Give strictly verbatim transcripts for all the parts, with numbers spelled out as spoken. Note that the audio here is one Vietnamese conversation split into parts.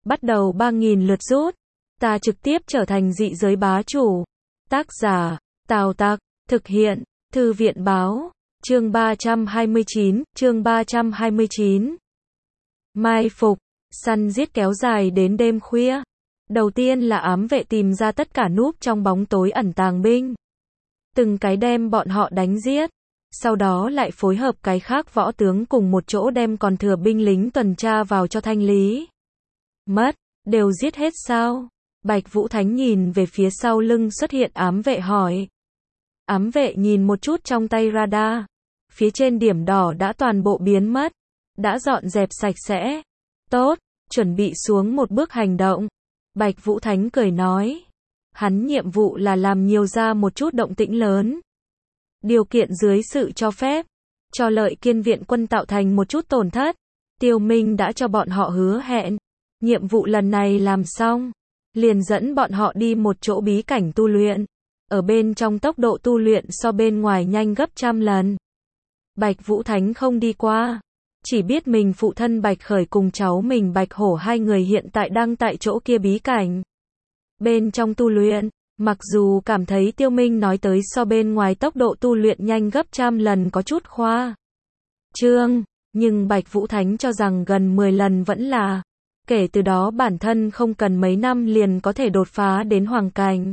bắt đầu ba nghìn lượt rút. Ta trực tiếp trở thành dị giới bá chủ. Tác giả, Tào Tặc, thực hiện, Thư viện báo, chương ba trăm hai mươi chín, chương ba trăm hai mươi chín. Mai phục, săn giết kéo dài đến đêm khuya. Đầu tiên là ám vệ tìm ra tất cả núp trong bóng tối ẩn tàng binh. Từng cái đem bọn họ đánh giết. Sau đó lại phối hợp cái khác võ tướng cùng một chỗ đem còn thừa binh lính tuần tra vào cho thanh lý. Mất, đều giết hết sao? Bạch Vũ Thánh nhìn về phía sau lưng xuất hiện ám vệ hỏi. Ám vệ nhìn một chút trong tay radar. Phía trên điểm đỏ đã toàn bộ biến mất. Đã dọn dẹp sạch sẽ. Tốt, chuẩn bị xuống một bước hành động. Bạch Vũ Thánh cười nói. Hắn nhiệm vụ là làm nhiều ra một chút động tĩnh lớn. Điều kiện dưới sự cho phép. Cho Lợi Kiên viện quân tạo thành một chút tổn thất. Tiêu Minh đã cho bọn họ hứa hẹn. Nhiệm vụ lần này làm xong. Liền dẫn bọn họ đi một chỗ bí cảnh tu luyện. Ở bên trong tốc độ tu luyện so bên ngoài nhanh gấp trăm lần. Bạch Vũ Thánh không đi qua. Chỉ biết mình phụ thân Bạch Khởi cùng cháu mình Bạch Hổ hai người hiện tại đang tại chỗ kia bí cảnh. Bên trong tu luyện, mặc dù cảm thấy Tiêu Minh nói tới so bên ngoài tốc độ tu luyện nhanh gấp trăm lần có chút khoa trương, nhưng Bạch Vũ Thánh cho rằng gần mười lần vẫn là. Kể từ đó bản thân không cần mấy năm liền có thể đột phá đến hoàng cảnh.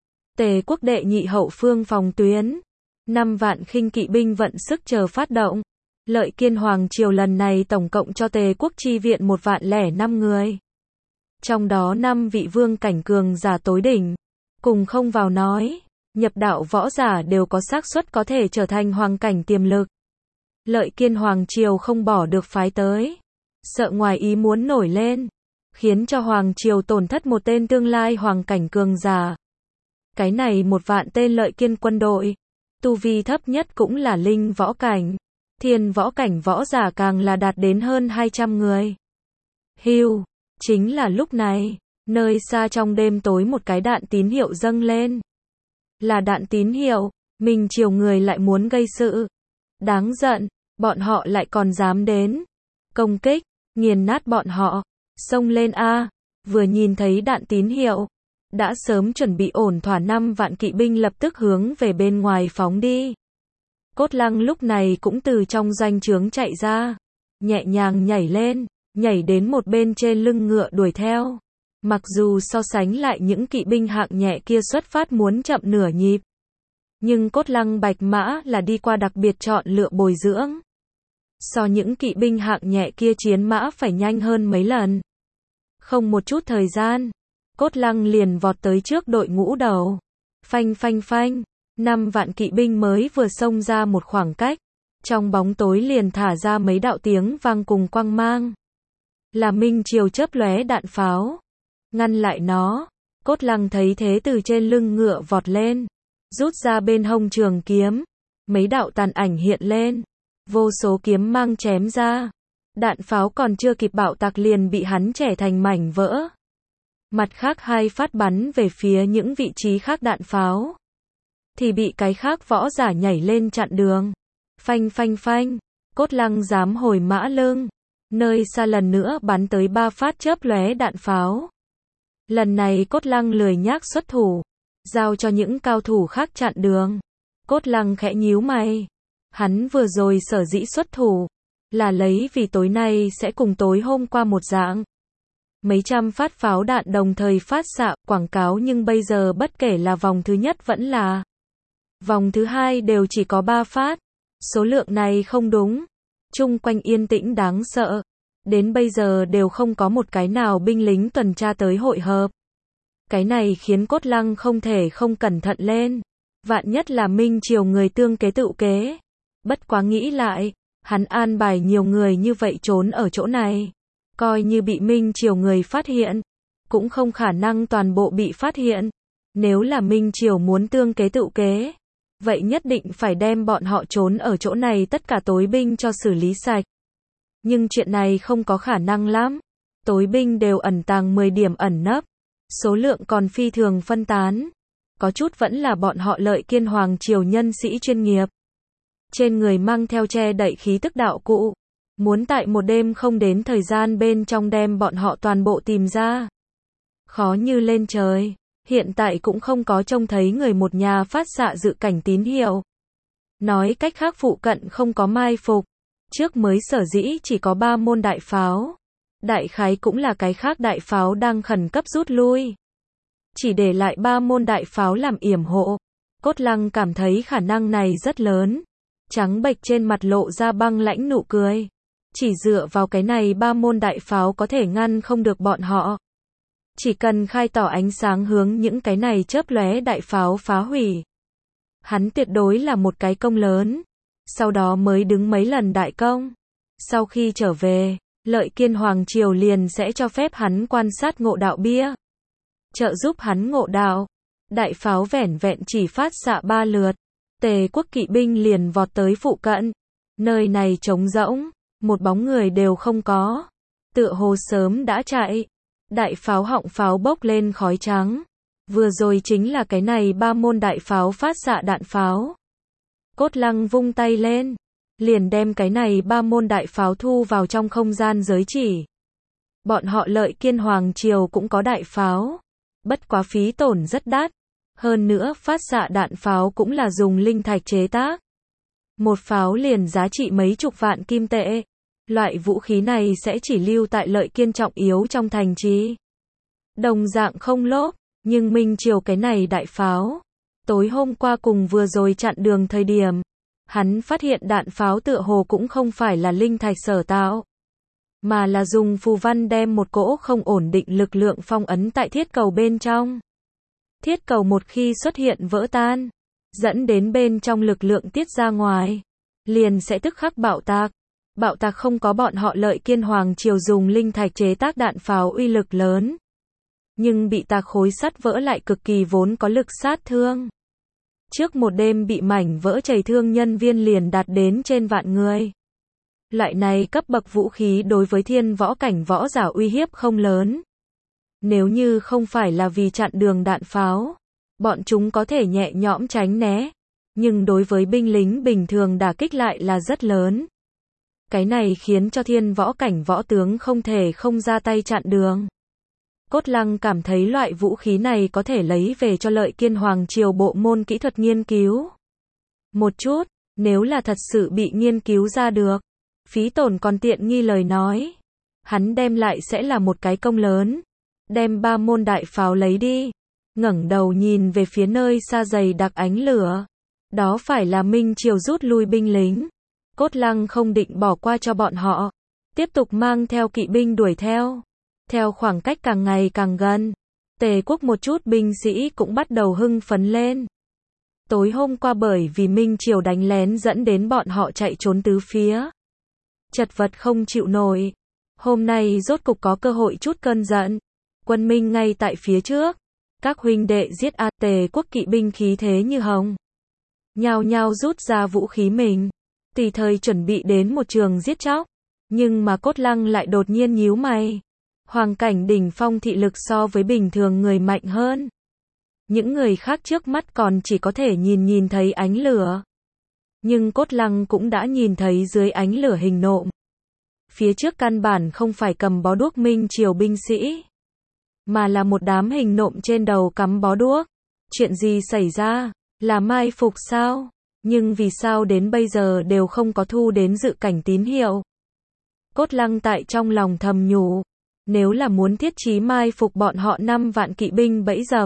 Tề quốc đệ nhị hậu phương phòng tuyến. Năm vạn khinh kỵ binh vận sức chờ phát động. Lợi Kiên Hoàng triều lần này tổng cộng cho Tề quốc chi viện một vạn lẻ năm người. Trong đó năm vị vương cảnh cường giả tối đỉnh. Cùng không vào nói, nhập đạo võ giả đều có xác suất có thể trở thành hoàng cảnh tiềm lực. Lợi Kiên Hoàng triều không bỏ được phái tới. Sợ ngoài ý muốn nổi lên. Khiến cho Hoàng triều tổn thất một tên tương lai hoàng cảnh cường giả. Cái này một vạn tên Lợi Kiên quân đội. Tu vi thấp nhất cũng là linh võ cảnh. Thiên võ cảnh võ giả càng là đạt đến hơn hai trăm người. Hưu, chính là lúc này, nơi xa trong đêm tối một cái đạn tín hiệu dâng lên. Là đạn tín hiệu, Minh triều người lại muốn gây sự. Đáng giận, bọn họ lại còn dám đến. Công kích, nghiền nát bọn họ, xông lên a. Vừa nhìn thấy đạn tín hiệu, đã sớm chuẩn bị ổn thỏa năm vạn kỵ binh lập tức hướng về bên ngoài phóng đi. Cốt Lăng lúc này cũng từ trong doanh trướng chạy ra, nhẹ nhàng nhảy lên, nhảy đến một bên trên lưng ngựa đuổi theo. Mặc dù so sánh lại những kỵ binh hạng nhẹ kia xuất phát muốn chậm nửa nhịp, nhưng Cốt Lăng bạch mã là đi qua đặc biệt chọn lựa bồi dưỡng. So những kỵ binh hạng nhẹ kia chiến mã phải nhanh hơn mấy lần. Không một chút thời gian, Cốt Lăng liền vọt tới trước đội ngũ đầu. Phanh phanh phanh, năm vạn kỵ binh mới vừa xông ra một khoảng cách. Trong bóng tối liền thả ra mấy đạo tiếng vang cùng quang mang. Là Minh triều chớp lóe đạn pháo. Ngăn lại nó. Cốt Lăng thấy thế từ trên lưng ngựa vọt lên. Rút ra bên hông trường kiếm. Mấy đạo tàn ảnh hiện lên. Vô số kiếm mang chém ra. Đạn pháo còn chưa kịp bạo tạc liền bị hắn chẻ thành mảnh vỡ. Mặt khác hai phát bắn về phía những vị trí khác đạn pháo. Thì bị cái khác võ giả nhảy lên chặn đường. Phanh phanh phanh. Cốt Lăng dám hồi mã lưng. Nơi xa lần nữa bắn tới ba phát chớp lóe đạn pháo. Lần này Cốt Lăng lười nhác xuất thủ. Giao cho những cao thủ khác chặn đường. Cốt Lăng khẽ nhíu mày. Hắn vừa rồi sở dĩ xuất thủ. Là lấy vì tối nay sẽ cùng tối hôm qua một dạng. Mấy trăm phát pháo đạn đồng thời phát xạ, quảng cáo nhưng bây giờ bất kể là vòng thứ nhất vẫn là vòng thứ hai đều chỉ có ba phát. Số lượng này không đúng. Chung quanh yên tĩnh đáng sợ. Đến bây giờ đều không có một cái nào binh lính tuần tra tới hội hợp. Cái này khiến Cốt Lăng không thể không cẩn thận lên. Vạn nhất là Minh triều người tương kế tự kế. Bất quá nghĩ lại, hắn an bài nhiều người như vậy trốn ở chỗ này. Coi như bị Minh triều người phát hiện, cũng không khả năng toàn bộ bị phát hiện. Nếu là Minh triều muốn tương kế tự kế, vậy nhất định phải đem bọn họ trốn ở chỗ này tất cả tối binh cho xử lý sạch. Nhưng chuyện này không có khả năng lắm. Tối binh đều ẩn tàng mười điểm ẩn nấp. Số lượng còn phi thường phân tán. Có chút vẫn là bọn họ Lợi Kiên Hoàng triều nhân sĩ chuyên nghiệp. Trên người mang theo che đậy khí tức đạo cụ. muốn tại một đêm không đến thời gian bên trong đem bọn họ toàn bộ tìm ra. Khó như lên trời, hiện tại cũng không có trông thấy người một nhà phát xạ dự cảnh tín hiệu. Nói cách khác phụ cận không có mai phục, trước mới sở dĩ chỉ có ba môn đại pháo. Đại khái cũng là cái khác đại pháo đang khẩn cấp rút lui. Chỉ để lại ba môn đại pháo làm yểm hộ. Cốt Lăng cảm thấy khả năng này rất lớn. Trắng bệch trên mặt lộ ra băng lãnh nụ cười. Chỉ dựa vào cái này ba môn đại pháo có thể ngăn không được bọn họ. Chỉ cần khai tỏ ánh sáng hướng những cái này chớp lóe đại pháo phá hủy. Hắn tuyệt đối là một cái công lớn. Sau đó mới đứng mấy lần đại công. Sau khi trở về, Lợi Kiên Hoàng Triều liền sẽ cho phép hắn quan sát ngộ đạo bia. Trợ giúp hắn ngộ đạo. Đại pháo vẻn vẹn chỉ phát xạ ba lượt. Tề quốc kỵ binh liền vọt tới phụ cận. Nơi này trống rỗng, một bóng người đều không có. Tựa hồ sớm đã chạy. Đại pháo họng pháo bốc lên khói trắng. Vừa rồi chính là cái này ba môn đại pháo phát xạ đạn pháo. Cốt Lăng vung tay lên, liền đem cái này ba môn đại pháo thu vào trong không gian giới chỉ. Bọn họ Lợi Kiên Hoàng Triều cũng có đại pháo, bất quá phí tổn rất đắt. Hơn nữa phát xạ đạn pháo cũng là dùng linh thạch chế tác. Một pháo liền giá trị mấy chục vạn kim tệ. Loại vũ khí này sẽ chỉ lưu tại Lợi Kiên trọng yếu trong thành trì. Đồng dạng không lốp, nhưng Minh Triều cái này đại pháo. Tối hôm qua cùng vừa rồi chặn đường thời điểm, hắn phát hiện đạn pháo tựa hồ cũng không phải là linh thạch sở tạo, mà là dùng phù văn đem một cỗ không ổn định lực lượng phong ấn tại thiết cầu bên trong. Thiết cầu một khi xuất hiện vỡ tan, dẫn đến bên trong lực lượng tiết ra ngoài, liền sẽ tức khắc bạo tạc. Bạo tạc không có bọn họ Lợi Kiên Hoàng Triều dùng linh thạch chế tác đạn pháo uy lực lớn. Nhưng bị tạc khối sắt vỡ lại cực kỳ vốn có lực sát thương. Trước một đêm bị mảnh vỡ chảy thương nhân viên liền đạt đến trên vạn người. Loại này cấp bậc vũ khí đối với thiên võ cảnh võ giả uy hiếp không lớn. Nếu như không phải là vì chặn đường đạn pháo, bọn chúng có thể nhẹ nhõm tránh né. Nhưng đối với binh lính bình thường đả kích lại là rất lớn. Cái này khiến cho thiên võ cảnh võ tướng không thể không ra tay chặn đường. Cốt Lăng cảm thấy loại vũ khí này có thể lấy về cho Lợi Kiên Hoàng Triều bộ môn kỹ thuật nghiên cứu. Một chút, nếu là thật sự bị nghiên cứu ra được, phí tổn còn tiện nghi lời nói. Hắn đem lại sẽ là một cái công lớn. Đem ba môn đại pháo lấy đi. Ngẩng đầu nhìn về phía nơi xa dày đặc ánh lửa. Đó phải là Minh Triều rút lui binh lính. Cốt Lăng không định bỏ qua cho bọn họ. Tiếp tục mang theo kỵ binh đuổi theo. Theo khoảng cách càng ngày càng gần, Tề quốc một chút binh sĩ cũng bắt đầu hưng phấn lên. Tối hôm qua bởi vì Minh Triều đánh lén dẫn đến bọn họ chạy trốn tứ phía. Chật vật không chịu nổi. Hôm nay rốt cục có cơ hội chút cơn giận. Quân Minh ngay tại phía trước. Các huynh đệ giết A. Tề quốc kỵ binh khí thế như hồng. Nhao nhao rút ra vũ khí mình. Tùy thời chuẩn bị đến một trường giết chóc. Nhưng mà Cốt Lăng lại đột nhiên nhíu mày. Hoàng cảnh đỉnh phong thị lực so với bình thường người mạnh hơn. Những người khác trước mắt còn chỉ có thể nhìn nhìn thấy ánh lửa. Nhưng Cốt Lăng cũng đã nhìn thấy dưới ánh lửa hình nộm. Phía trước căn bản không phải cầm bó đuốc Minh Triều binh sĩ, mà là một đám hình nộm trên đầu cắm bó đuốc. Chuyện gì xảy ra? Là mai phục sao? Nhưng vì sao đến bây giờ đều không có thu đến dự cảnh tín hiệu? Cốt Lăng tại trong lòng thầm nhủ. Nếu là muốn thiết trí mai phục bọn họ năm vạn kỵ binh bẫy dập,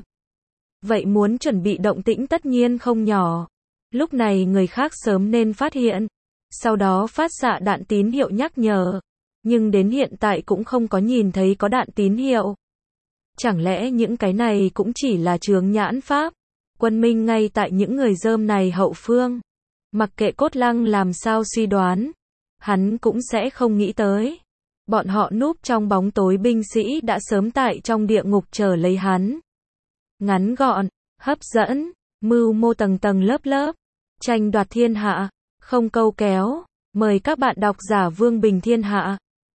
vậy muốn chuẩn bị động tĩnh tất nhiên không nhỏ. Lúc này người khác sớm nên phát hiện, sau đó phát xạ đạn tín hiệu nhắc nhở. Nhưng đến hiện tại cũng không có nhìn thấy có đạn tín hiệu. Chẳng lẽ những cái này cũng chỉ là chướng nhãn pháp? Quân Minh ngay tại những người rơm này hậu phương. Mặc kệ Cốt Lăng làm sao suy đoán, hắn cũng sẽ không nghĩ tới. Bọn họ núp trong bóng tối binh sĩ đã sớm tại trong địa ngục chờ lấy hắn. Ngắn gọn, hấp dẫn, mưu mô tầng tầng lớp lớp, tranh đoạt thiên hạ, không câu kéo. Mời các bạn đọc giả Vương Bình Thiên Hạ.